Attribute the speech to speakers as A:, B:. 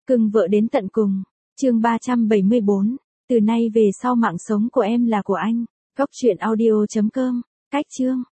A: Cưng vợ đến tận cùng. Chương 374. Từ nay về sau mạng sống của em là của anh. Góc truyện audio.com. Cách chương.